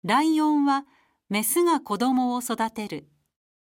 ライオンはメスが子供を育てる。